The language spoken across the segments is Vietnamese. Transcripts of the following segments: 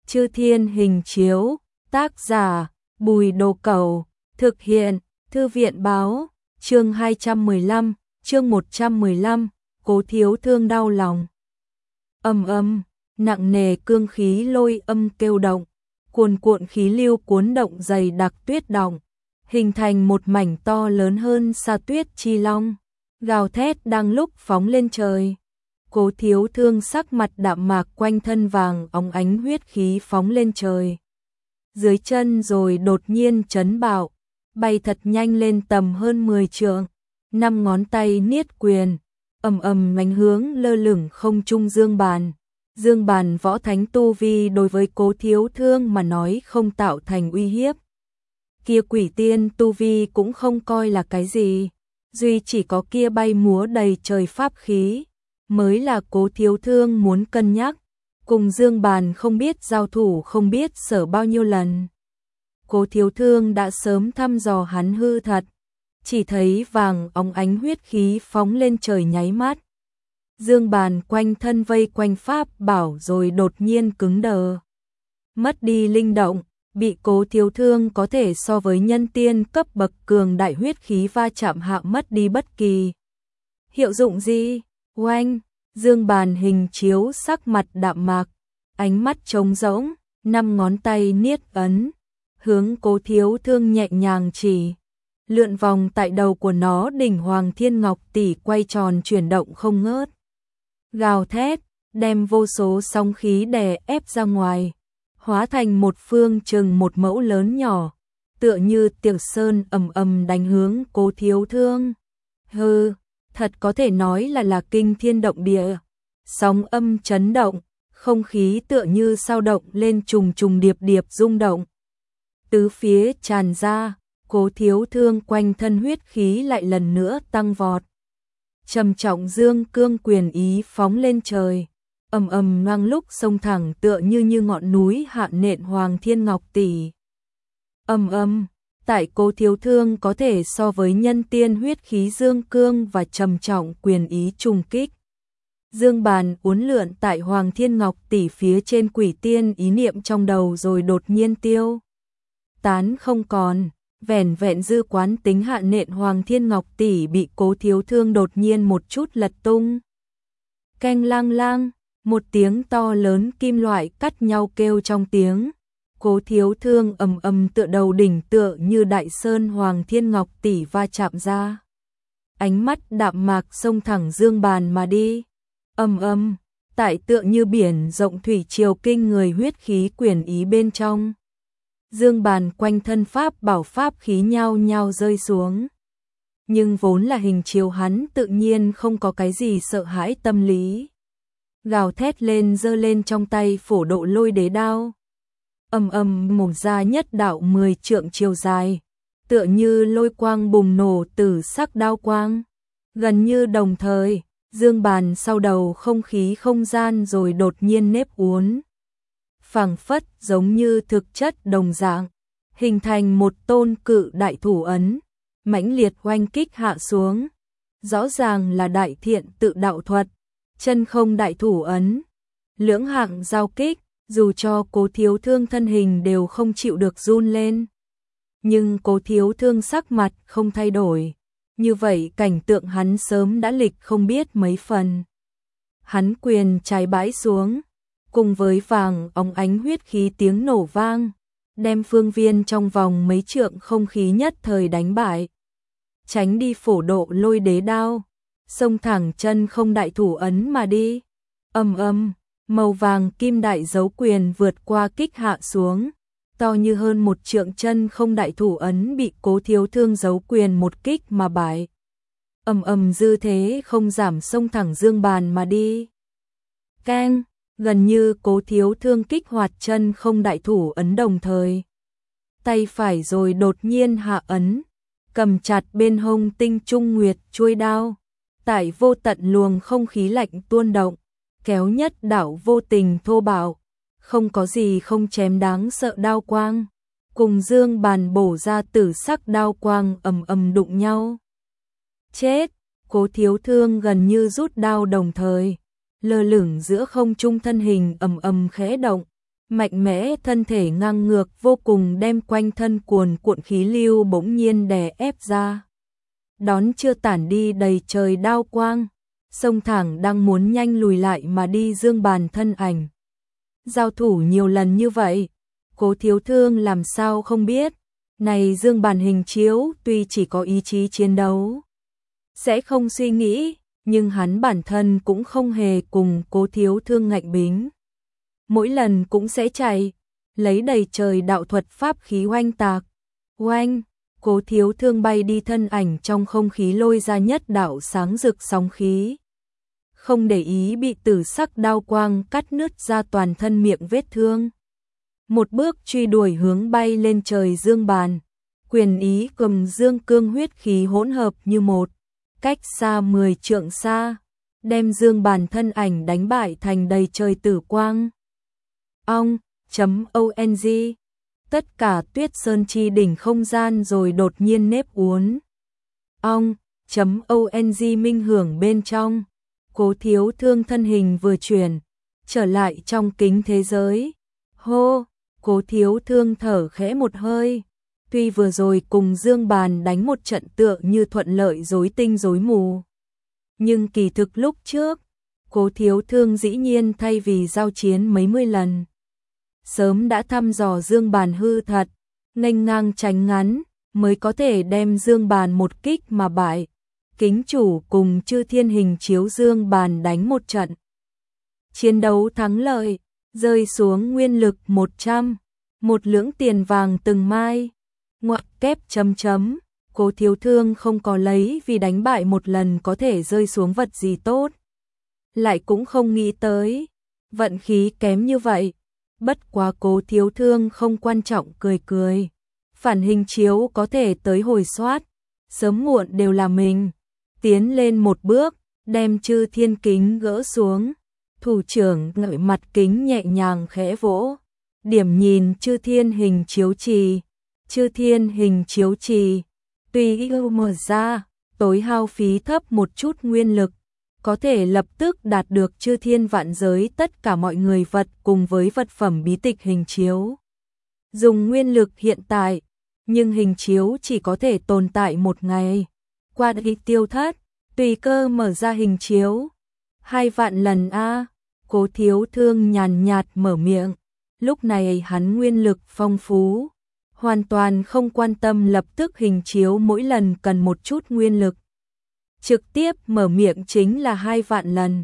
Chư Thiên Hình Chiếu, tác giả, Bùi Đồ Cẩu, thực hiện, Thư viện Báo, chương 215, chương 115, Cố Thiếu Thương đau lòng. Nặng nề cương khí lôi âm kêu động, cuồn cuộn khí lưu cuốn động dày đặc tuyết động, hình thành một mảnh to lớn hơn sa tuyết chi long, gào thét đang lúc phóng lên trời. Cố Thiếu Thương sắc mặt đạm mạc, quanh thân vàng óng ánh huyết khí phóng lên trời. Dưới chân rồi đột nhiên chấn bạo, bay thật nhanh lên tầm hơn 10 trượng, 5 ngón tay niết quyền, đánh hướng lơ lửng không trung Dương Bàn. Dương Bàn võ thánh tu vi đối với Cố Thiếu Thương mà nói không tạo thành uy hiếp. Kia quỷ tiên tu vi cũng không coi là cái gì, duy chỉ có kia bay múa đầy trời pháp khí mới là Cố Thiếu Thương muốn cân nhắc. Cùng Dương Bàn không biết giao thủ không biết sở bao nhiêu lần. Cố Thiếu Thương đã sớm thăm dò hắn hư thật, chỉ thấy vàng óng ánh huyết khí phóng lên trời nháy mắt. Dương Bàn quanh thân vây quanh pháp bảo rồi đột nhiên cứng đờ, mất đi linh động, bị Cố Thiếu Thương có thể so với nhân tiên cấp bậc cường đại huyết khí va chạm hạ mất đi bất kỳ hiệu dụng gì. Oanh, Dương Bàn hình chiếu sắc mặt đạm mạc, ánh mắt trống rỗng, 5 ngón tay niết ấn, hướng Cố Thiếu Thương nhẹ nhàng chỉ, lượn vòng tại đầu của nó đỉnh Hoàng Thiên Ngọc tỷ quay tròn chuyển động không ngớt. Gào thét, đem vô số sóng khí đè ép ra ngoài, hóa thành một phương chừng một mẫu lớn nhỏ, tựa như tiệc sơn đánh hướng Cố Thiếu Thương. Hừ, thật có thể nói là kinh thiên động địa, sóng âm chấn động, không khí tựa như sao động lên trùng trùng điệp điệp rung động. Tứ phía tràn ra, Cố Thiếu Thương quanh thân huyết khí lại lần nữa tăng vọt. Trầm trọng dương cương quyền ý phóng lên trời, ngang lúc sông thẳng tựa như ngọn núi hạ nện Hoàng Thiên Ngọc tỷ. Tại Cố Thiếu Thương có thể so với nhân tiên huyết khí dương cương và trầm trọng quyền ý trùng kích. Dương Bàn uốn lượn tại Hoàng Thiên Ngọc tỷ phía trên quỷ tiên ý niệm trong đầu rồi đột nhiên tiêu tán không còn, vẻn vẹn dư quán tính hạ nện Hoàng Thiên Ngọc tỷ bị Cố Thiếu Thương đột nhiên một chút lật tung. Keng lang lang, một tiếng to lớn kim loại cắt nhau kêu trong tiếng. Cố Thiếu Thương tựa đầu đỉnh tựa như đại sơn Hoàng Thiên Ngọc tỷ va chạm ra. Ánh mắt đạm mạc xông thẳng Dương Bàn mà đi. Tại tựa như biển rộng thủy triều kinh người huyết khí quyền ý bên trong. Dương Bàn quanh thân pháp bảo pháp khí nhao nhao rơi xuống. Nhưng vốn là hình chiếu hắn tự nhiên không có cái gì sợ hãi tâm lý. Gào thét lên giơ lên trong tay phổ độ lôi đế đao. Mổ ra nhất đạo 10 trượng chiều dài, tựa như lôi quang bùng nổ từ sắc đao quang. Gần như đồng thời, Dương Bàn sau đầu không khí không gian rồi đột nhiên nếp uốn. Phảng phất giống như thực chất đồng dạng, hình thành một tôn cự đại thủ ấn, mãnh liệt oanh kích hạ xuống. Rõ ràng là đại thiện tự đạo thuật, chân không đại thủ ấn. Lưỡng hạng giao kích, dù cho Cố Thiếu Thương thân hình đều không chịu được run lên. Nhưng Cố Thiếu Thương sắc mặt không thay đổi, như vậy cảnh tượng hắn sớm đã lịch không biết mấy phần. Hắn quyền trái bãi xuống, cùng với vàng óng ánh huyết khí tiếng nổ vang, đem phương viên trong vòng mấy trượng không khí nhất thời đánh bại. Tránh đi phổ độ lôi đế đao, xông thẳng chân không đại thủ ấn mà đi. Màu vàng kim đại dấu quyền vượt qua kích hạ xuống, to như hơn 1 trượng chân không đại thủ ấn bị Cố Thiếu Thương dấu quyền một kích mà bại. Dư thế không giảm xông thẳng Dương Bàn mà đi. Keng, gần như Cố Thiếu Thương kích hoạt chân không đại thủ ấn đồng thời. Tay phải rồi đột nhiên hạ ấn, cầm chặt bên hông tinh trung nguyệt chuôi đao. Tại vô tận luồng không khí lạnh tuôn động, kéo nhất đạo vô tình thô bạo, không có gì không chém đáng sợ đao quang, cùng Dương Bàn bổ ra tử sắc đao quang đụng nhau. Chết, Cố Thiếu Thương gần như rút đao đồng thời, lơ lửng giữa không trung thân hình khẽ động, Mạnh mẽ thân thể ngang ngược vô cùng đem quanh thân cuồn cuộn khí lưu bỗng nhiên đè ép ra. Đón chưa tản đi đầy trời đao quang, sông thẳng đang muốn nhanh lùi lại mà đi Dương Bàn thân ảnh. Giao thủ nhiều lần như vậy, Cố Thiếu Thương làm sao không biết, này Dương Bàn hình chiếu tuy chỉ có ý chí chiến đấu, sẽ không suy nghĩ, nhưng hắn bản thân cũng không hề cùng Cố Thiếu Thương ngạnh bính. Mỗi lần cũng sẽ chạy, lấy đầy trời đạo thuật pháp khí oanh tạc. Oanh, Cố Thiếu Thương bay đi thân ảnh trong không khí lôi ra nhất đạo sáng rực sóng khí. Không để ý bị tử sắc đao quang cắt nứt ra toàn thân miệng vết thương. Một bước truy đuổi hướng bay lên trời Dương Bàn. Quyền ý cầm dương cương huyết khí hỗn hợp như một, cách xa 10 trượng xa, đem Dương Bàn thân ảnh đánh bại thành đầy trời tử quang. ONG, tất cả Tuyết Sơn chi đỉnh không gian rồi đột nhiên nếp uốn. ONG minh hưởng bên trong, Cố Thiếu Thương thân hình vừa chuyển, trở lại trong kính thế giới. Hô, Cố Thiếu Thương thở khẽ một hơi. Tuy vừa rồi cùng Dương Bàn đánh một trận tựa như thuận lợi rối tinh rối mù, nhưng kỳ thực lúc trước, Cố Thiếu Thương dĩ nhiên thay vì giao chiến mấy mươi lần, sớm đã thăm dò Dương Bàn hư thật, nghênh ngang tránh ngắn, mới có thể đem Dương Bàn một kích mà bại. Kính chủ cùng Chư Thiên hình chiếu Dương Bàn đánh một trận. Chiến đấu thắng lợi, rơi xuống nguyên lực 100, một lưỡng tiền vàng từng mai. Ngoặc kép chấm chấm, Cố Thiếu Thương không có lấy vì đánh bại một lần có thể rơi xuống vật gì tốt. Lại cũng không nghĩ tới, vận khí kém như vậy. Bất quá Cố Thiếu Thương không quan trọng cười cười. Phản hình chiếu có thể tới hồi soát, sớm muộn đều là mình. Tiến lên một bước, đem Chư Thiên kính gỡ xuống. Thủ trưởng ngợi mặt kính nhẹ nhàng khẽ vỗ. Điểm nhìn Chư Thiên hình chiếu trì. Chư Thiên hình chiếu trì, tuy mở ra, tối hao phí thấp một chút nguyên lực, có thể lập tức đạt được Chư Thiên vạn giới tất cả mọi người vật cùng với vật phẩm bí tịch hình chiếu. Dùng nguyên lực hiện tại, nhưng hình chiếu chỉ có thể tồn tại một ngày. Qua đi tiêu thất, tùy cơ mở ra hình chiếu. 2 vạn lần a. Cố Thiếu Thương nhàn nhạt mở miệng. Lúc này hắn nguyên lực phong phú, hoàn toàn không quan tâm lập tức hình chiếu mỗi lần cần một chút nguyên lực. Trực tiếp mở miệng chính là 2 vạn lần.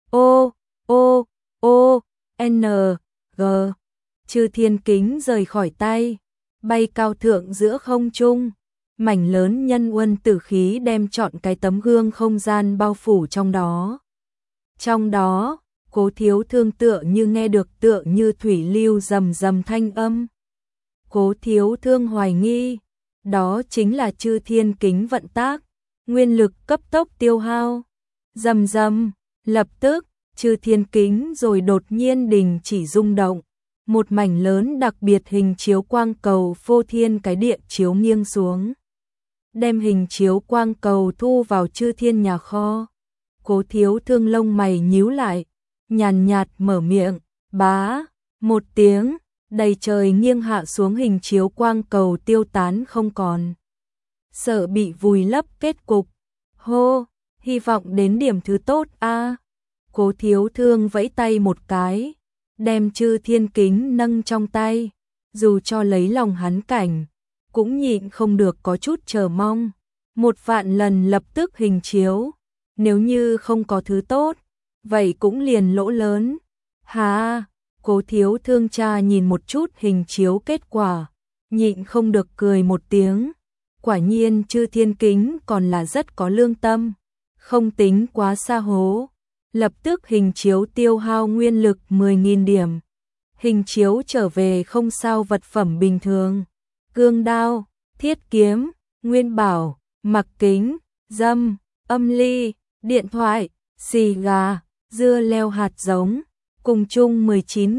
N, G. Chư Thiên kính rời khỏi tay, bay cao thượng giữa không trung. Mảnh lớn nhân uân tử khí đem trọn cái tấm gương không gian bao phủ trong đó. Trong đó, Cố Thiếu Thương tựa như nghe được tựa như thủy lưu rầm rầm thanh âm. Cố Thiếu Thương hoài nghi, đó chính là Chư Thiên kính vận tác, nguyên lực cấp tốc tiêu hao. Rầm rầm, lập tức, Chư Thiên kính rồi đột nhiên đình chỉ rung động. Một mảnh lớn đặc biệt hình chiếu quang cầu phô thiên cái địa chiếu nghiêng xuống. Đem hình chiếu quang cầu thu vào Chư Thiên nhà kho. Cố Thiếu Thương lông mày nhíu lại, nhàn nhạt mở miệng, bá, một tiếng, đầy trời nghiêng hạ xuống hình chiếu quang cầu tiêu tán không còn. Sợ bị vùi lấp kết cục. Hô, hy vọng đến điểm thứ tốt a. Cố Thiếu Thương vẫy tay một cái, đem Chư Thiên kính nâng trong tay, dù cho lấy lòng hắn cảnh, cũng nhịn không được có chút chờ mong. 1 vạn lần lập tức hình chiếu, nếu như không có thứ tốt, vậy cũng liền lỗ lớn. Hà, Cố Thiếu Thương cha nhìn một chút hình chiếu kết quả, nhịn không được cười một tiếng. Quả nhiên Chư Thiên kính còn là rất có lương tâm, không tính quá xa hố. Lập tức hình chiếu tiêu hao nguyên lực 10.000 điểm. Hình chiếu trở về không sao vật phẩm bình thường. Cương đao, thiết kiếm, nguyên bảo, mặc kính, dâm, âm ly, điện thoại, xì gà, dưa leo hạt giống, cùng chung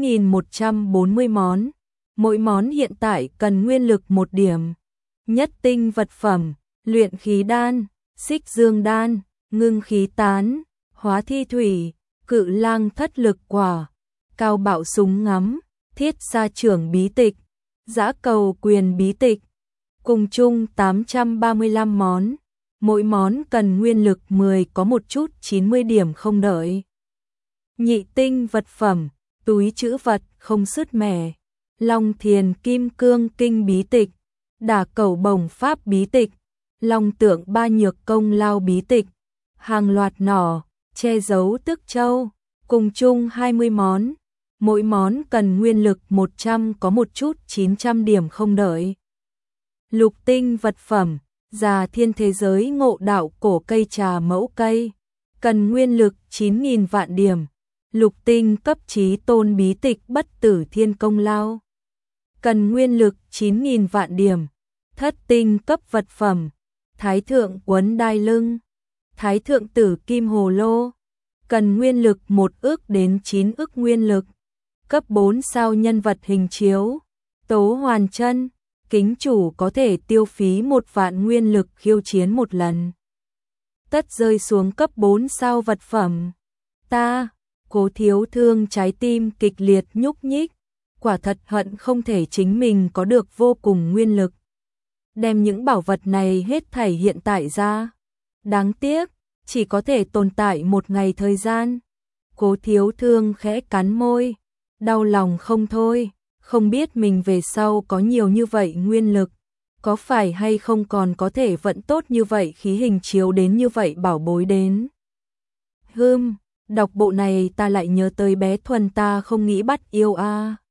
19.140 món. Mỗi món hiện tại cần nguyên lực 1 điểm. Nhất tinh vật phẩm, luyện khí đan, xích dương đan, ngưng khí tán, hóa thi thủy, cự lang thất lực quả, cao bạo súng ngắm, Thiết Sa Trưởng bí tịch, Dã Cầu Quyền bí tịch, cùng chung 835 món, mỗi món cần nguyên lực 10 có một chút 90 điểm không đợi. Nhị tinh vật phẩm, túi trữ vật không sứt mẻ, Long Thiền Kim Cương Kinh bí tịch, Đả Cẩu Bổng Pháp bí tịch, Long Tượng Ba Nhược Công Lao bí tịch, hàng loạt nỏ, che giấu Tước Châu, cùng chung 20 món, mỗi món cần nguyên lực 100 có một chút 900 điểm không đợi. Lục tinh vật phẩm, Già Thiên Thế Giới Ngộ Đạo Cổ Cây Trà Mẫu Cây, cần nguyên lực 9.000 vạn điểm. Lục tinh cấp Chí Tôn bí tịch Bất Tử Thiên Công Lao, cần nguyên lực 9.000 vạn điểm. Thất tinh cấp vật phẩm, Thái Thượng Quấn Đai Lưng, Thái Thượng Tử Kim Hồ Lô, cần nguyên lực 1 ức đến 9 ức nguyên lực. Cấp 4 sao nhân vật hình chiếu, Tố Hoàn Chân, kính chủ có thể tiêu phí 1 vạn nguyên lực khiêu chiến một lần. Tất rơi xuống cấp 4 sao vật phẩm. Ta, Cố Thiếu Thương trái tim kịch liệt nhúc nhích, quả thật hận không thể chính mình có được vô cùng nguyên lực. Đem những bảo vật này hết thảy hiện tại ra. Đáng tiếc, chỉ có thể tồn tại một ngày thời gian. Cố Thiếu Thương khẽ cắn môi, đau lòng không thôi, không biết mình về sau có nhiều như vậy nguyên lực, có phải hay không còn có thể vận tốt như vậy khí hình chiếu đến như vậy bảo bối đến. Đọc bộ này ta lại nhớ tới bé Thuần ta không nghĩ bắt yêu a.